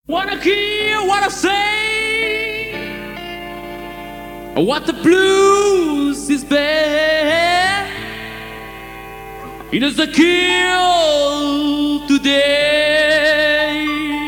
Wanna hear what I say? What the blues is bad. It is a kill today.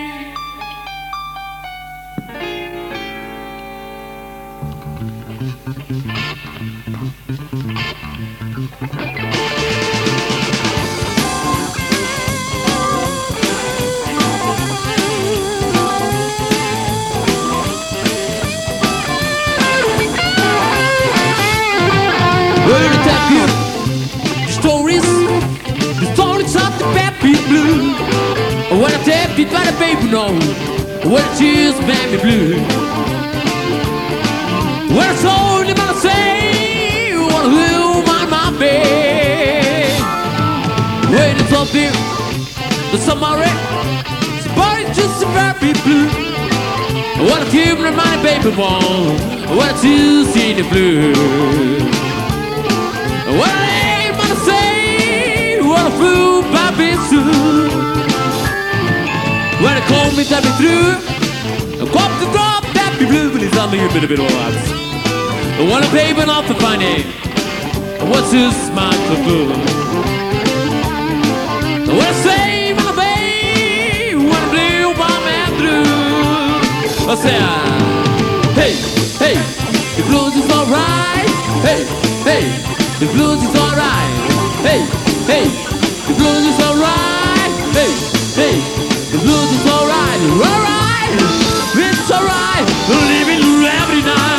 We're gonna tell you stories of the baby blue. When I tell you by the baby know what it is, baby blue. When I told him I say, wanna live on my bed. When it's up there, the summer, somebody's just a baby blue. When I keep my baby one, what it is in the blue. What I ain't gonna say, what a fool Bobby Sue. When they call me, tell me through. Come to drop that be blue, but it's on me a bit of odds. When I'm paving off the funny, what's his smart for good? When I say, my baby, when I blew my man through, I say, hey, hey, the blues is alright. Hey, hey. The blues is alright. Hey, hey, the blues is alright. Hey, hey, the blues is alright. Alright, it's alright. Living every night.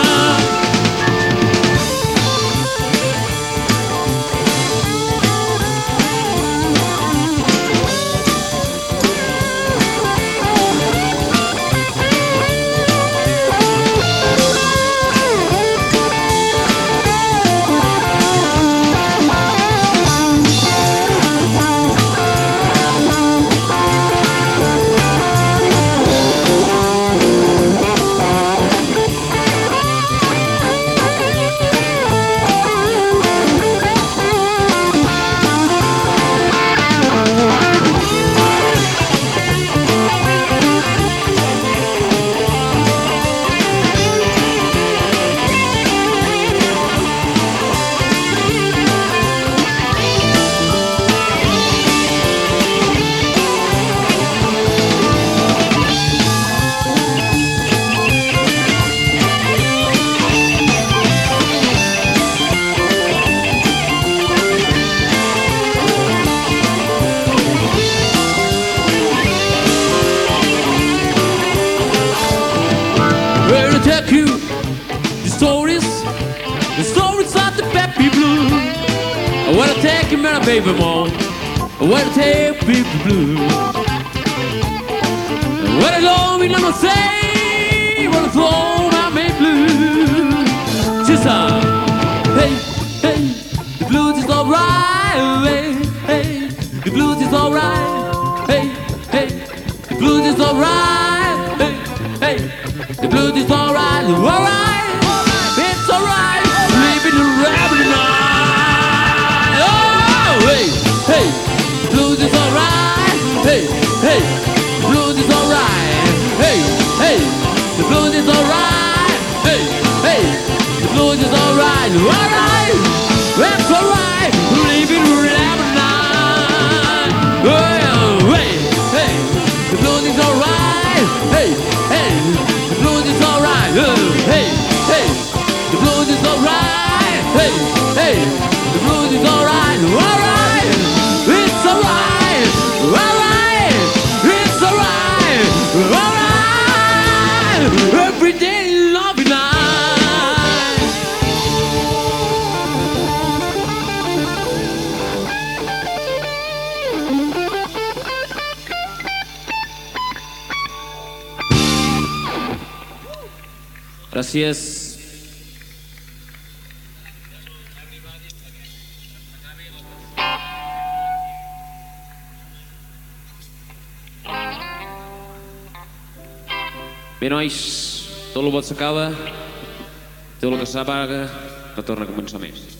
Tell you the stories of the baby blue. I wanna take you, my baby mom. I wanna take baby blue. I wanna go, we never say, wanna throw my baby blue. Just hey, hey, the blues is alright. Hey, hey, the blues is alright. Hey, hey, the blues is alright. Hey, hey. The blues is alright, it's alright, living every night. Oh, hey, hey, the blues is alright. Hey, hey, the blues is alright. Hey, hey, the blues is alright. Hey, hey, the blues is alright. Alright, it's alright, living every night. Oh, hey, hey, the blues is alright. Hey, hey. The blues is alright, hey, hey, the blues is alright, hey, hey, the blues is alright, alright, it's alright, alright, it's alright, alright, every day loving night. Gracias. Bé, nois, tot el bo s'acaba, tot el que s'apaga retorna a començar més.